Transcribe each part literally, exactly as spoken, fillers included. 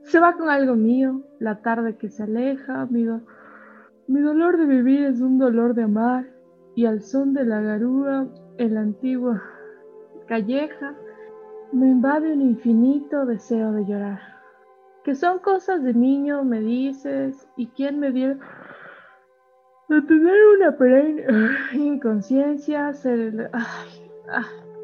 Se va con algo mío, la tarde que se aleja, mi, do- mi dolor de vivir es un dolor de amar, y al son de la garúa, en la antigua calleja, me invade un infinito deseo de llorar. Que son cosas de niño, me dices, y quién me dio de tener una perenne inconsciencia, ser el... Ay, ay.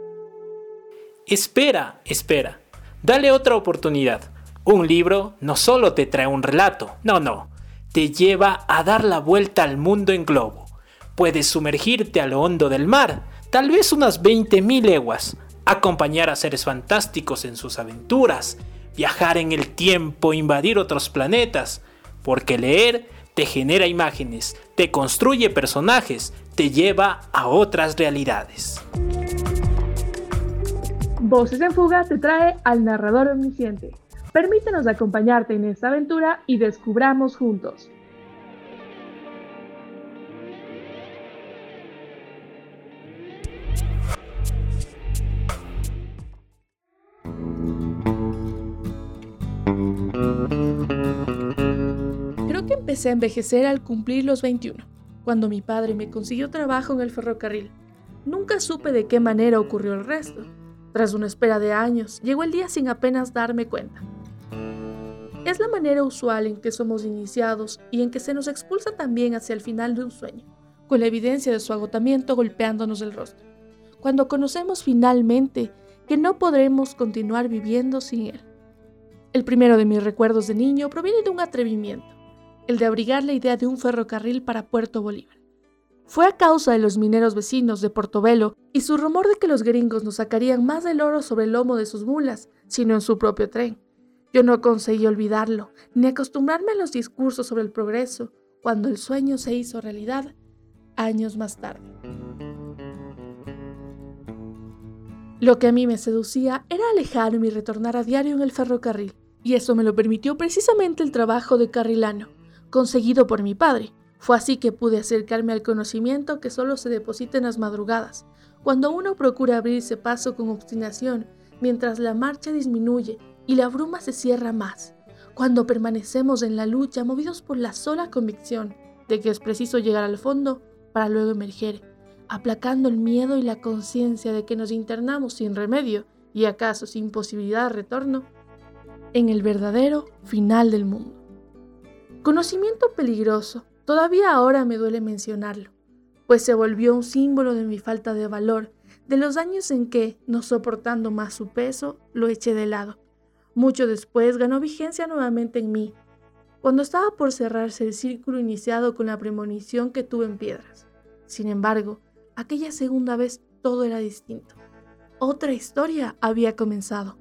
Espera, espera. Dale otra oportunidad. Un libro no solo te trae un relato, no, no. Te lleva a dar la vuelta al mundo en globo. Puedes sumergirte a lo hondo del mar, tal vez unas veinte mil leguas, acompañar a seres fantásticos en sus aventuras, viajar en el tiempo, invadir otros planetas, porque leer te genera imágenes, te construye personajes, te lleva a otras realidades. Voces en Fuga te trae al narrador omnisciente. Permítenos acompañarte en esta aventura y descubramos juntos. Creo que empecé a envejecer al cumplir los veintiuno, cuando mi padre me consiguió trabajo en el ferrocarril. Nunca supe de qué manera ocurrió el resto. Tras una espera de años, llegó el día sin apenas darme cuenta. Es la manera usual en que somos iniciados y en que se nos expulsa también hacia el final de un sueño, con la evidencia de su agotamiento golpeándonos el rostro, cuando conocemos finalmente que no podremos continuar viviendo sin él. El primero de mis recuerdos de niño proviene de un atrevimiento, el de abrigar la idea de un ferrocarril para Puerto Bolívar. Fue a causa de los mineros vecinos de Portobelo y su rumor de que los gringos nos sacarían más del oro sobre el lomo de sus mulas, sino en su propio tren. Yo no conseguí olvidarlo, ni acostumbrarme a los discursos sobre el progreso, cuando el sueño se hizo realidad, años más tarde. Lo que a mí me seducía era alejarme y retornar a diario en el ferrocarril, y eso me lo permitió precisamente el trabajo de carrilano, conseguido por mi padre. Fue así que pude acercarme al conocimiento que solo se deposita en las madrugadas, cuando uno procura abrirse paso con obstinación, mientras la marcha disminuye y la bruma se cierra más, cuando permanecemos en la lucha movidos por la sola convicción de que es preciso llegar al fondo para luego emerger, aplacando el miedo y la conciencia de que nos internamos sin remedio y acaso sin posibilidad de retorno en el verdadero final del mundo. Conocimiento peligroso, todavía ahora me duele mencionarlo, pues se volvió un símbolo de mi falta de valor, de los años en que, no soportando más su peso, lo eché de lado. Mucho después ganó vigencia nuevamente en mí, cuando estaba por cerrarse el círculo iniciado con la premonición que tuve en Piedras. Sin embargo, aquella segunda vez todo era distinto. Otra historia había comenzado.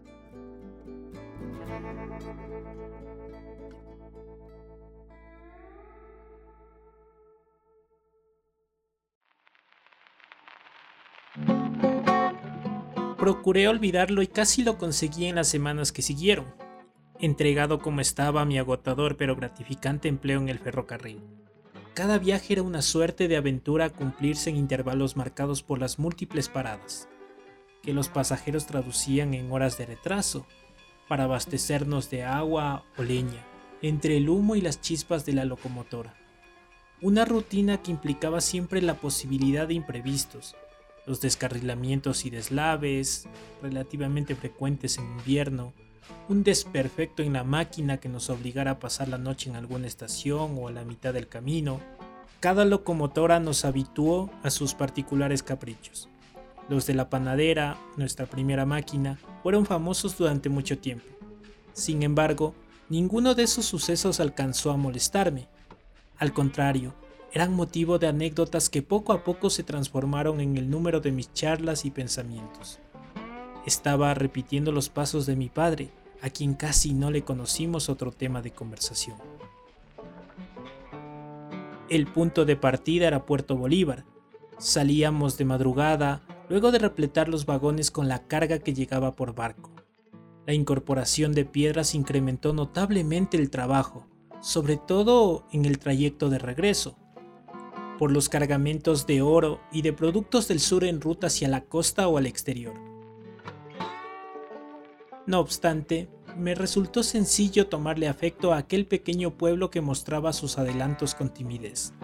Procuré olvidarlo y casi lo conseguí en las semanas que siguieron, entregado como estaba a mi agotador pero gratificante empleo en el ferrocarril. Cada viaje era una suerte de aventura a cumplirse en intervalos marcados por las múltiples paradas, que los pasajeros traducían en horas de retraso, para abastecernos de agua o leña, entre el humo y las chispas de la locomotora. Una rutina que implicaba siempre la posibilidad de imprevistos, los descarrilamientos y deslaves, relativamente frecuentes en invierno, un desperfecto en la máquina que nos obligara a pasar la noche en alguna estación o a la mitad del camino. Cada locomotora nos habituó a sus particulares caprichos. Los de la panadera, nuestra primera máquina, fueron famosos durante mucho tiempo. Sin embargo, ninguno de esos sucesos alcanzó a molestarme. Al contrario, eran motivo de anécdotas que poco a poco se transformaron en el número de mis charlas y pensamientos. Estaba repitiendo los pasos de mi padre, a quien casi no le conocimos otro tema de conversación. El punto de partida era Puerto Bolívar. Salíamos de madrugada, luego de repletar los vagones con la carga que llegaba por barco. La incorporación de piedras incrementó notablemente el trabajo, sobre todo en el trayecto de regreso, por los cargamentos de oro y de productos del sur en ruta hacia la costa o al exterior. No obstante, me resultó sencillo tomarle afecto a aquel pequeño pueblo que mostraba sus adelantos con timidez.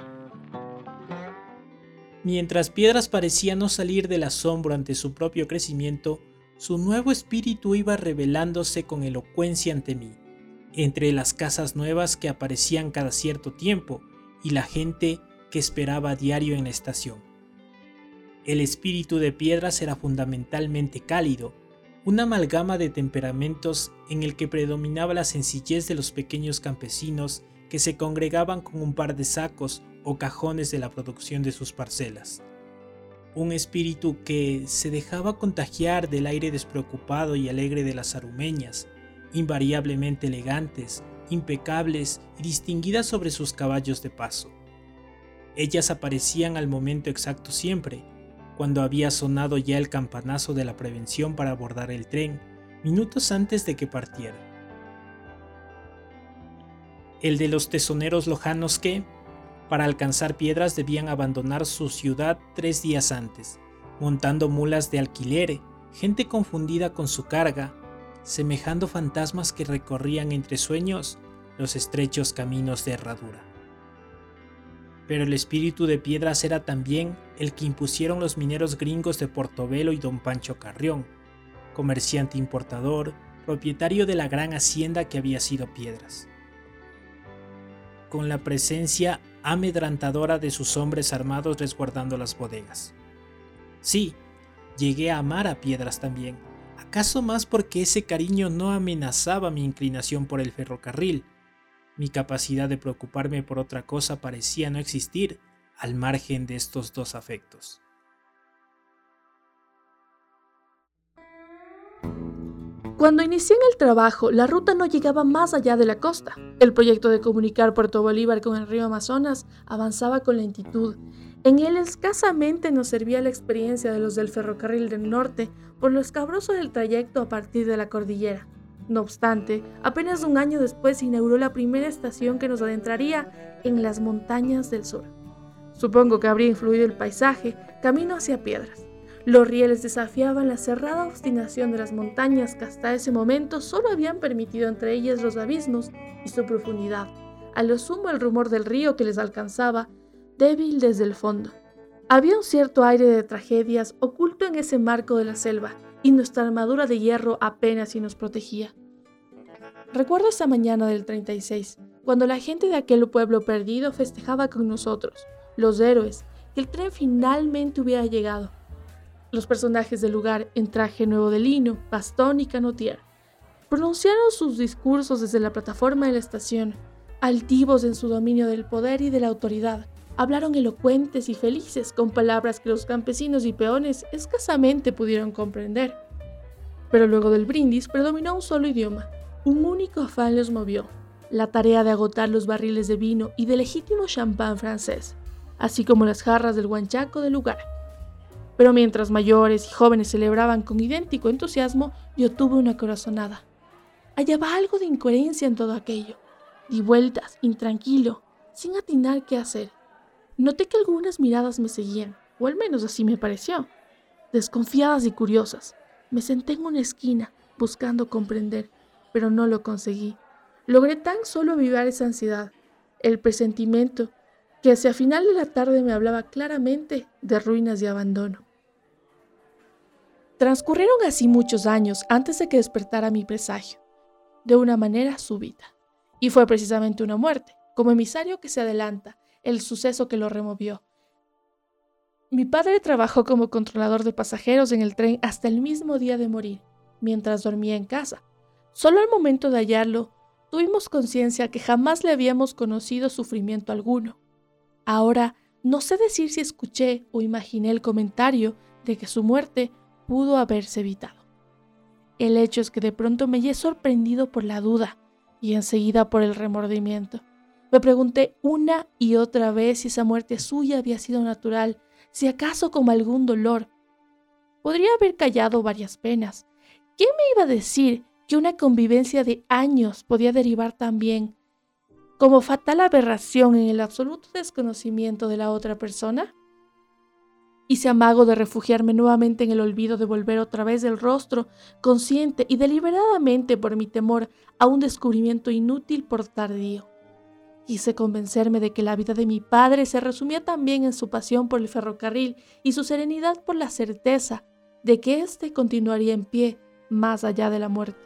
Mientras Piedras parecía no salir del asombro ante su propio crecimiento, su nuevo espíritu iba revelándose con elocuencia ante mí, entre las casas nuevas que aparecían cada cierto tiempo y la gente que esperaba a diario en la estación. El espíritu de Piedras era fundamentalmente cálido, una amalgama de temperamentos en el que predominaba la sencillez de los pequeños campesinos que se congregaban con un par de sacos o cajones de la producción de sus parcelas. Un espíritu que se dejaba contagiar del aire despreocupado y alegre de las arumeñas, invariablemente elegantes, impecables y distinguidas sobre sus caballos de paso. Ellas aparecían al momento exacto siempre, cuando había sonado ya el campanazo de la prevención para abordar el tren, minutos antes de que partiera. El de los tesoneros lojanos que, para alcanzar Piedras, debían abandonar su ciudad tres días antes, montando mulas de alquiler, gente confundida con su carga, semejando fantasmas que recorrían entre sueños los estrechos caminos de herradura. Pero el espíritu de Piedras era también el que impusieron los mineros gringos de Portobelo y don Pancho Carrión, comerciante importador, propietario de la gran hacienda que había sido Piedras. Con la presencia amedrentadora de sus hombres armados resguardando las bodegas. Sí, llegué a amar a Piedras también, acaso más porque ese cariño no amenazaba mi inclinación por el ferrocarril. Mi capacidad de preocuparme por otra cosa parecía no existir al margen de estos dos afectos. Cuando inicié en el trabajo, la ruta no llegaba más allá de la costa. El proyecto de comunicar Puerto Bolívar con el río Amazonas avanzaba con lentitud. En él escasamente nos servía la experiencia de los del ferrocarril del norte por lo escabroso del trayecto a partir de la cordillera. No obstante, apenas un año después se inauguró la primera estación que nos adentraría en las montañas del sur. Supongo que habría influido el paisaje, camino hacia Piedras. Los rieles desafiaban la cerrada obstinación de las montañas que hasta ese momento solo habían permitido entre ellas los abismos y su profundidad, a lo sumo el rumor del río que les alcanzaba, débil desde el fondo. Había un cierto aire de tragedias oculto en ese marco de la selva, y nuestra armadura de hierro apenas si nos protegía. Recuerdo esa mañana del treinta y seis, cuando la gente de aquel pueblo perdido festejaba con nosotros, los héroes, que el tren finalmente hubiera llegado. Los personajes del lugar, en traje nuevo de lino, bastón y canotier, pronunciaron sus discursos desde la plataforma de la estación, altivos en su dominio del poder y de la autoridad. Hablaron elocuentes y felices con palabras que los campesinos y peones escasamente pudieron comprender. Pero luego del brindis predominó un solo idioma. Un único afán los movió: la tarea de agotar los barriles de vino y de legítimo champán francés, así como las jarras del guanchaco del lugar. Pero mientras mayores y jóvenes celebraban con idéntico entusiasmo, yo tuve una corazonada. Hallaba algo de incoherencia en todo aquello. Di vueltas, intranquilo, sin atinar qué hacer. Noté que algunas miradas me seguían, o al menos así me pareció. Desconfiadas y curiosas, me senté en una esquina, buscando comprender, pero no lo conseguí. Logré tan solo avivar esa ansiedad, el presentimiento, que hacia final de la tarde me hablaba claramente de ruinas y abandono. Transcurrieron así muchos años antes de que despertara mi presagio, de una manera súbita. Y fue precisamente una muerte, como emisario que se adelanta, el suceso que lo removió. Mi padre trabajó como controlador de pasajeros en el tren hasta el mismo día de morir, mientras dormía en casa. Solo al momento de hallarlo, tuvimos conciencia que jamás le habíamos conocido sufrimiento alguno. Ahora, no sé decir si escuché o imaginé el comentario de que su muerte pudo haberse evitado. El hecho es que de pronto me hallé sorprendido por la duda y enseguida por el remordimiento. Me pregunté una y otra vez si esa muerte suya había sido natural, si acaso como algún dolor. Podría haber callado varias penas. ¿Quién me iba a decir que una convivencia de años podía derivar también como fatal aberración en el absoluto desconocimiento de la otra persona? Hice amago de refugiarme nuevamente en el olvido, de volver otra vez el rostro, consciente y deliberadamente por mi temor a un descubrimiento inútil por tardío. Quise convencerme de que la vida de mi padre se resumía también en su pasión por el ferrocarril y su serenidad por la certeza de que éste continuaría en pie más allá de la muerte.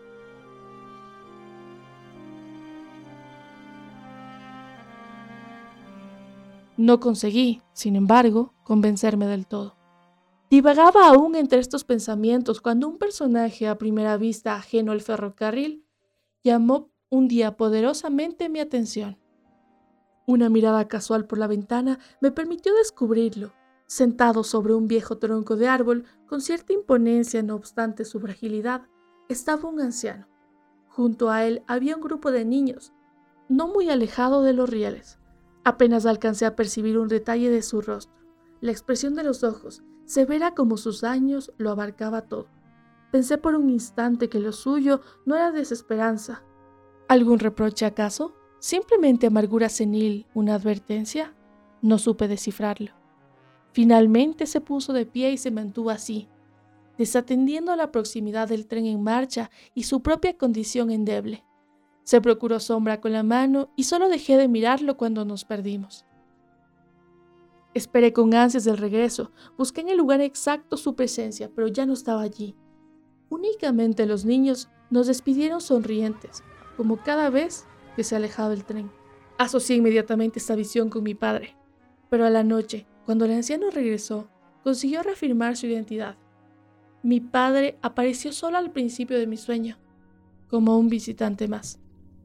No conseguí, sin embargo, convencerme del todo. Divagaba aún entre estos pensamientos cuando un personaje a primera vista ajeno al ferrocarril llamó un día poderosamente mi atención. Una mirada casual por la ventana me permitió descubrirlo, sentado sobre un viejo tronco de árbol con cierta imponencia no obstante su fragilidad, estaba un anciano. Junto a él había un grupo de niños, no muy alejado de los rieles. Apenas alcancé a percibir un detalle de su rostro, la expresión de los ojos, severa como sus años, lo abarcaba todo. Pensé por un instante que lo suyo no era desesperanza. ¿Algún reproche acaso? ¿Simplemente amargura senil, una advertencia? No supe descifrarlo. Finalmente se puso de pie y se mantuvo así, desatendiendo la proximidad del tren en marcha y su propia condición endeble. Se procuró sombra con la mano y solo dejé de mirarlo cuando nos perdimos. Esperé con ansias el regreso, busqué en el lugar exacto su presencia, pero ya no estaba allí. Únicamente los niños nos despidieron sonrientes, como cada vez que se alejaba el tren. Asocié inmediatamente esta visión con mi padre, pero a la noche, cuando el anciano regresó, consiguió reafirmar su identidad. Mi padre apareció solo al principio de mi sueño, como un visitante más.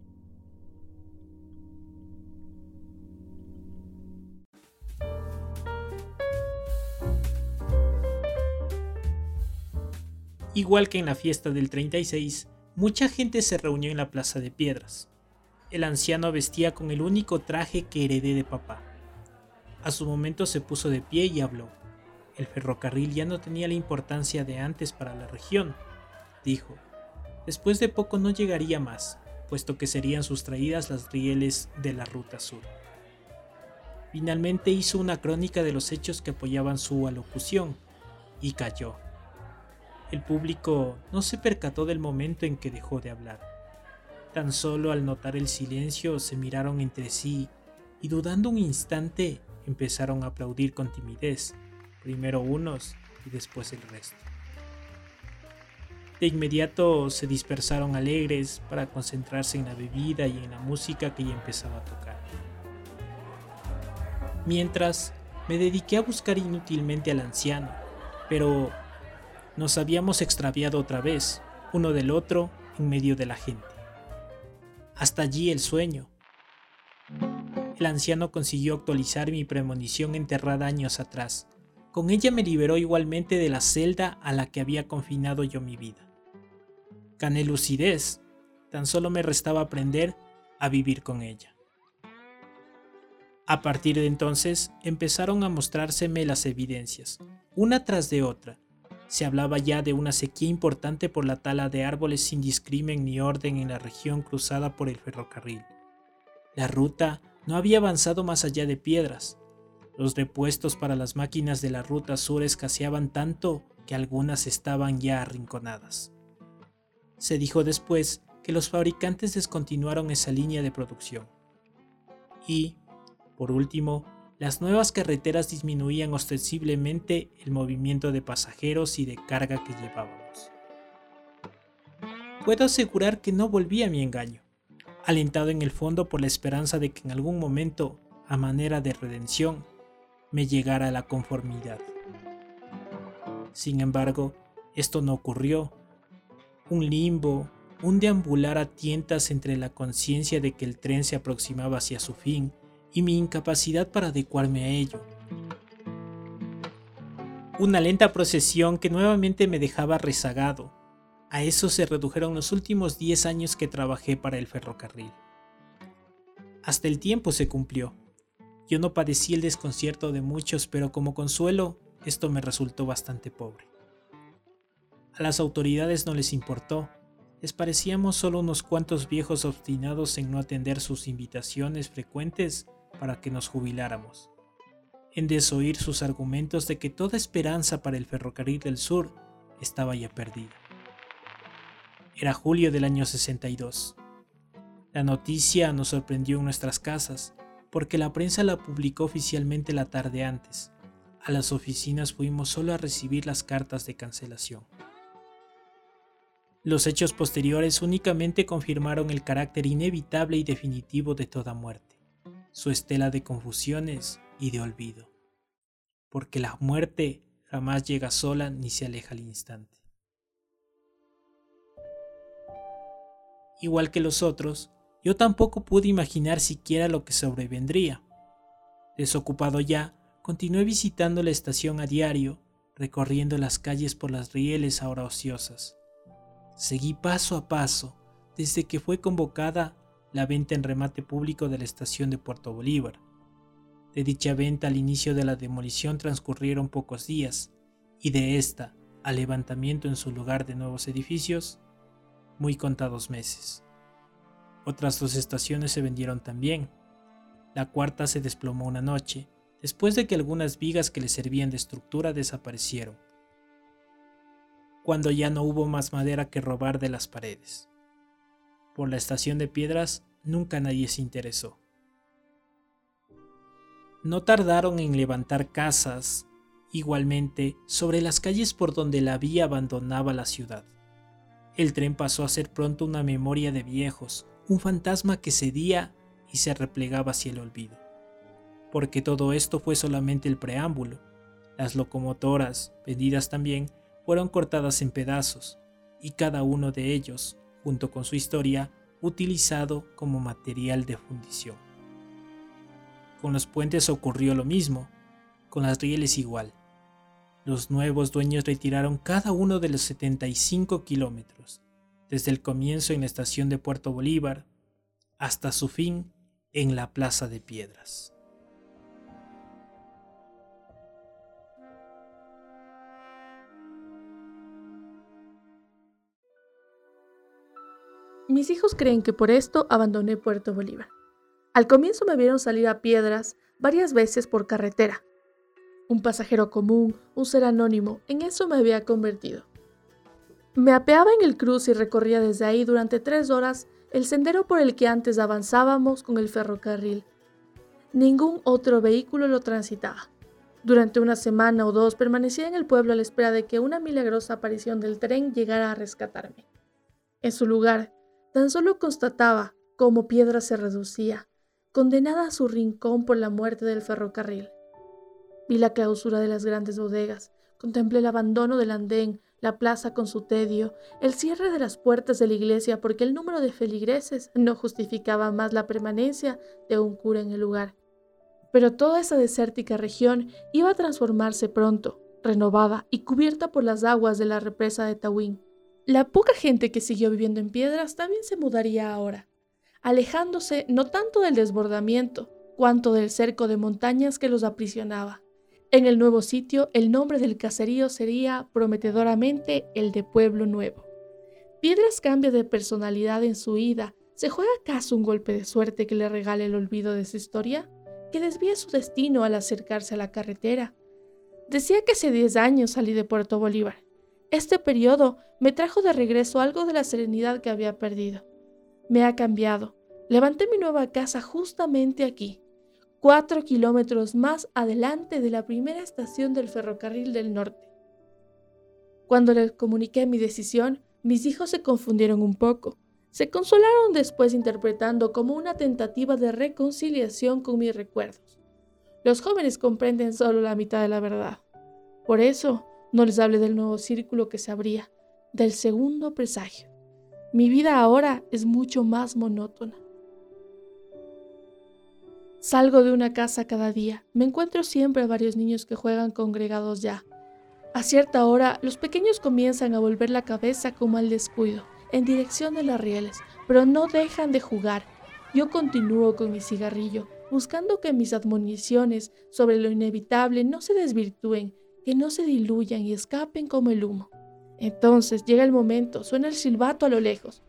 Igual que en la fiesta del treinta y seis, mucha gente se reunió en la Plaza de Piedras. El anciano vestía con el único traje que heredé de papá. A su momento se puso de pie y habló. El ferrocarril ya no tenía la importancia de antes para la región, dijo. Después de poco no llegaría más, puesto que serían sustraídas las rieles de la Ruta Sur. Finalmente hizo una crónica de los hechos que apoyaban su alocución, y calló. El público no se percató del momento en que dejó de hablar. Tan solo al notar el silencio se miraron entre sí y dudando un instante empezaron a aplaudir con timidez, primero unos y después el resto. De inmediato se dispersaron alegres para concentrarse en la bebida y en la música que ya empezaba a tocar. Mientras, me dediqué a buscar inútilmente al anciano, pero nos habíamos extraviado otra vez, uno del otro, en medio de la gente. Hasta allí el sueño. El anciano consiguió actualizar mi premonición enterrada años atrás. Con ella me liberó igualmente de la celda a la que había confinado yo mi vida. Gané lucidez, tan solo me restaba aprender a vivir con ella. A partir de entonces empezaron a mostrárseme las evidencias, una tras de otra. Se hablaba ya de una sequía importante por la tala de árboles sin discrimen ni orden en la región cruzada por el ferrocarril. La ruta no había avanzado más allá de Piedras. Los repuestos para las máquinas de la Ruta Sur escaseaban tanto que algunas estaban ya arrinconadas. Se dijo después que los fabricantes descontinuaron esa línea de producción. Y, por último, las nuevas carreteras disminuían ostensiblemente el movimiento de pasajeros y de carga que llevábamos. Puedo asegurar que no volví a mi engaño, alentado en el fondo por la esperanza de que en algún momento, a manera de redención, me llegara la conformidad. Sin embargo, esto no ocurrió. Un limbo, un deambular a tientas entre la conciencia de que el tren se aproximaba hacia su fin y mi incapacidad para adecuarme a ello. Una lenta procesión que nuevamente me dejaba rezagado. A eso se redujeron los últimos diez años que trabajé para el ferrocarril. Hasta el tiempo se cumplió. Yo no padecí el desconcierto de muchos, pero como consuelo, esto me resultó bastante pobre. A las autoridades no les importó. Les parecíamos solo unos cuantos viejos obstinados en no atender sus invitaciones frecuentes para que nos jubiláramos. en desoír sus argumentos de que toda esperanza para el ferrocarril del sur estaba ya perdida. Era julio del año sesenta y dos. La noticia nos sorprendió en nuestras casas porque la prensa la publicó oficialmente la tarde antes. A las oficinas fuimos solo a recibir las cartas de cancelación. Los hechos posteriores únicamente confirmaron el carácter inevitable y definitivo de toda muerte, su estela de confusiones y de olvido, porque la muerte jamás llega sola ni se aleja al instante. Igual que los otros, yo tampoco pude imaginar siquiera lo que sobrevendría. Desocupado ya, continué visitando la estación a diario, recorriendo las calles por las rieles ahora ociosas. Seguí paso a paso desde que fue convocada la venta en remate público de la estación de Puerto Bolívar. De dicha venta al inicio de la demolición transcurrieron pocos días, y de esta al levantamiento en su lugar de nuevos edificios, muy contados meses. Otras dos estaciones se vendieron también. La cuarta se desplomó una noche, después de que algunas vigas que le servían de estructura desaparecieron, cuando ya no hubo más madera que robar de las paredes. Por la estación de Piedras nunca nadie se interesó. No tardaron en levantar casas, igualmente, sobre las calles por donde la vía abandonaba la ciudad. El tren pasó a ser pronto una memoria de viejos, un fantasma que cedía y se replegaba hacia el olvido. Porque todo esto fue solamente el preámbulo. Las locomotoras, vendidas también, fueron cortadas en pedazos, y cada uno de ellos, junto con su historia, utilizado como material de fundición. Con los puentes ocurrió lo mismo, con las rieles igual. Los nuevos dueños retiraron cada uno de los setenta y cinco kilómetros, desde el comienzo en la estación de Puerto Bolívar hasta su fin en la Plaza de Piedras. Mis hijos creen que por esto abandoné Puerto Bolívar. Al comienzo me vieron salir a Piedras varias veces por carretera. Un pasajero común, un ser anónimo, en eso me había convertido. Me apeaba en el cruce y recorría desde ahí durante tres horas el sendero por el que antes avanzábamos con el ferrocarril. Ningún otro vehículo lo transitaba. Durante una semana o dos permanecía en el pueblo a la espera de que una milagrosa aparición del tren llegara a rescatarme. En su lugar, tan solo constataba cómo Piedras se reducía, condenada a su rincón por la muerte del ferrocarril. Vi la clausura de las grandes bodegas, contemplé el abandono del andén, la plaza con su tedio, el cierre de las puertas de la iglesia porque el número de feligreses no justificaba más la permanencia de un cura en el lugar. Pero toda esa desértica región iba a transformarse pronto, renovada y cubierta por las aguas de la represa de Tahuín. La poca gente que siguió viviendo en Piedras también se mudaría ahora, alejándose no tanto del desbordamiento, cuanto del cerco de montañas que los aprisionaba. En el nuevo sitio, el nombre del caserío sería prometedoramente el de Pueblo Nuevo. Piedras cambia de personalidad en su ida. ¿Se juega acaso un golpe de suerte que le regale el olvido de su historia? ¿Que desvíe su destino al acercarse a la carretera? Decía que hace diez años salí de Puerto Bolívar. Este periodo me trajo de regreso algo de la serenidad que había perdido. Me ha cambiado. Levanté mi nueva casa justamente aquí, cuatro kilómetros más adelante de la primera estación del ferrocarril del norte. Cuando les comuniqué mi decisión, mis hijos se confundieron un poco. Se consolaron después interpretando como una tentativa de reconciliación con mis recuerdos. Los jóvenes comprenden solo la mitad de la verdad. Por eso, no les hablé del nuevo círculo que se abría, del segundo presagio. Mi vida ahora es mucho más monótona. Salgo de una casa cada día. Me encuentro siempre a varios niños que juegan congregados ya. A cierta hora, los pequeños comienzan a volver la cabeza como al descuido, en dirección de las rieles, pero no dejan de jugar. Yo continúo con mi cigarrillo, buscando que mis admoniciones sobre lo inevitable no se desvirtúen, que no se diluyan y escapen como el humo. Entonces llega el momento, suena el silbato a lo lejos.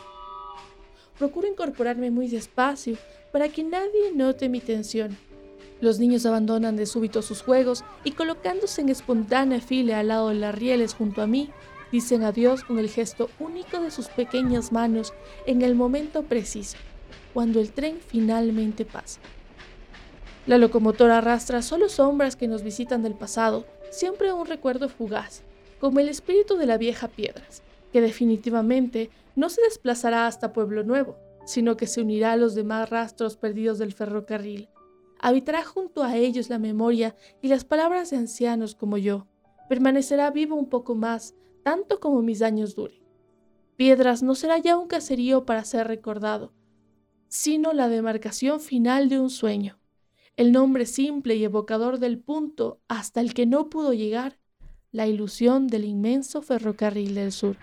Procuro incorporarme muy despacio para que nadie note mi tensión. Los niños abandonan de súbito sus juegos y colocándose en espontánea fila al lado de las rieles junto a mí, dicen adiós con el gesto único de sus pequeñas manos en el momento preciso, cuando el tren finalmente pasa. La locomotora arrastra solo sombras que nos visitan del pasado, siempre un recuerdo fugaz, como el espíritu de la vieja Piedras, que definitivamente no se desplazará hasta Pueblo Nuevo, sino que se unirá a los demás rastros perdidos del ferrocarril. Habitará junto a ellos la memoria y las palabras de ancianos como yo. Permanecerá vivo un poco más, tanto como mis años duren. Piedras no será ya un caserío para ser recordado, sino la demarcación final de un sueño. El nombre simple y evocador del punto hasta el que no pudo llegar, la ilusión del inmenso ferrocarril del sur.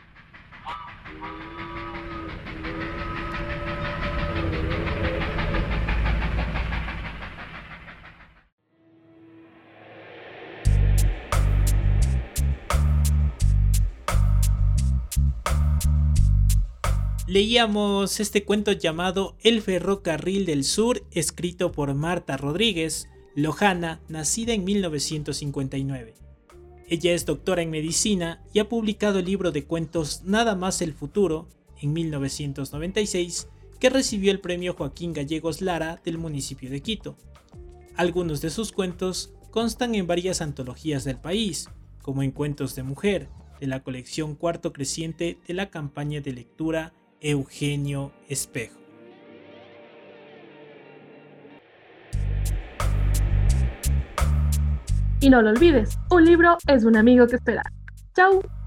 Leíamos este cuento llamado El ferrocarril del sur, escrito por Marta Rodríguez Lojana, nacida en mil novecientos cincuenta y nueve. Ella es doctora en medicina y ha publicado el libro de cuentos Nada más el futuro, en mil novecientos noventa y seis, que recibió el premio Joaquín Gallegos Lara del municipio de Quito. Algunos de sus cuentos constan en varias antologías del país, como en Cuentos de Mujer, de la colección Cuarto Creciente de la campaña de lectura Eugenio Espejo. Y no lo olvides, un libro es un amigo que espera. ¡Chao!